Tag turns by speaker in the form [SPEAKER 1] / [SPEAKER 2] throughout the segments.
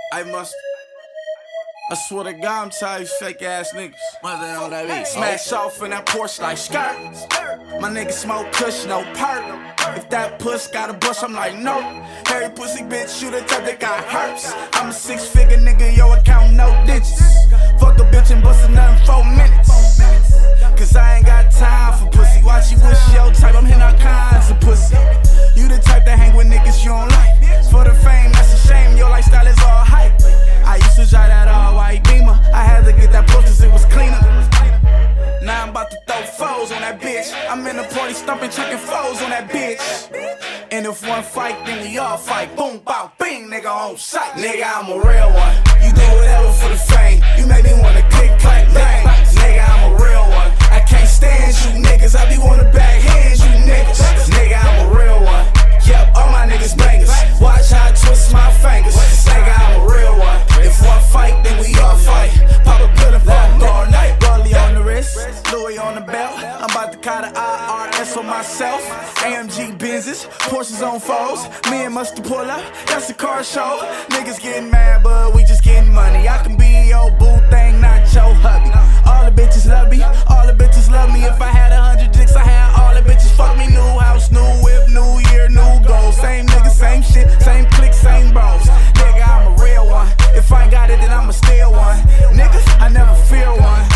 [SPEAKER 1] I swear to God, I'm tired of fake ass niggas.
[SPEAKER 2] On that beat.
[SPEAKER 1] Smash off in that Porsche like skirt. My niggas smoke kush, no perk. If that puss got a bush, I'm like, no. Harry pussy bitch, you the type that got hurts. I'm a 6-figure nigga, yo account no digits. Fuck a bitch and bust another 4 minutes. Cause I ain't got time for pussy. Watch you wish your type, I'm hitting all kinds of pussy. You the type that hang with niggas you don't like. For the fame, that's a shame, your lifestyle is all hype. I used to drive that all-white Beamer. I had to get that push cause it was cleaner. Now I'm about to throw foes on that bitch. I'm in the party stumping, chucking foes on that bitch. And if one fight, then we all fight. Boom, bow, bing, nigga on sight. Nigga, I'm a real one. You do whatever for the fame. You make me wanna click, clack, bang. Nigga, I'm a real one. I can't stand you niggas. I be wanna backhand you niggas. Nigga, I'm a real one. Yep, all my niggas bangers. Watch how I twist my fingers. Nigga, I'm a real one. If one fight, then we all fight. Pop a pill and fuck all night. Rollie on the wrist, Louis on the belt. I'm about to call the IRS on myself. AMG Benzes, Porsches on foes. Me and Mustard pull up, that's a car show. Niggas getting mad, but we just getting money. I can be your boo thing, not your hubby. All the bitches love me, all the bitches love me. If I had 100 dicks, I had all the bitches fuck me. New house, new whip, new year, new goals. Same niggas, same shit, same click, same bros. Nigga, I'm a real one. If I ain't got it, then I'ma steal one. Niggas, I never fear one.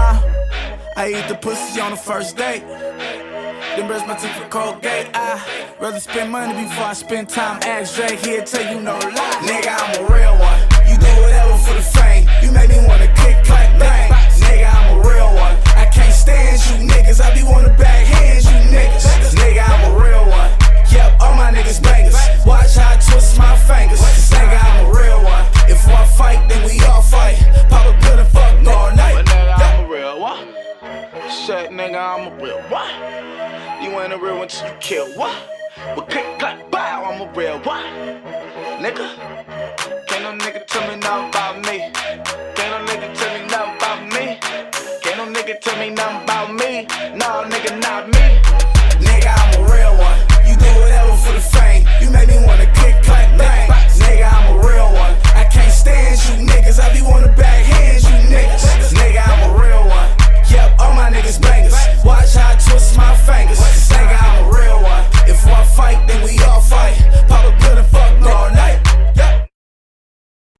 [SPEAKER 1] I eat the pussy on the first date. Then brush my teeth for Colgate. I rather spend money before I spend time. Ask Drake, he'll tell you no lie. Nigga, I'm a real one. You do whatever for the fame. You make me wanna click, clack, bang. Nigga, I'm a real one. I can't stand you niggas. I be wanna backhand you niggas. Nigga, I'm a real one. Yep, all my niggas bangers. Watch how I twist my fingers. Nigga, I'm a real one. If one fight, then we all fight. Pop a pill and fuck all night.
[SPEAKER 2] But nigga, I'm a real one. Shit, nigga, I'm a real one. You ain't a real one till you kill one. But click, clack, bow, I'm a real one. Nigga, can't no nigga tell me nothing about me. Can't no nigga tell me nothing about me. Can't no nigga tell me nothing about me. No, nigga, not me.
[SPEAKER 1] Nigga, I'm a real one. You do whatever for the fame. You make me wanna click, clack, bang. Nigga, I'm a real one. I can't stand you niggas. I be wanna back.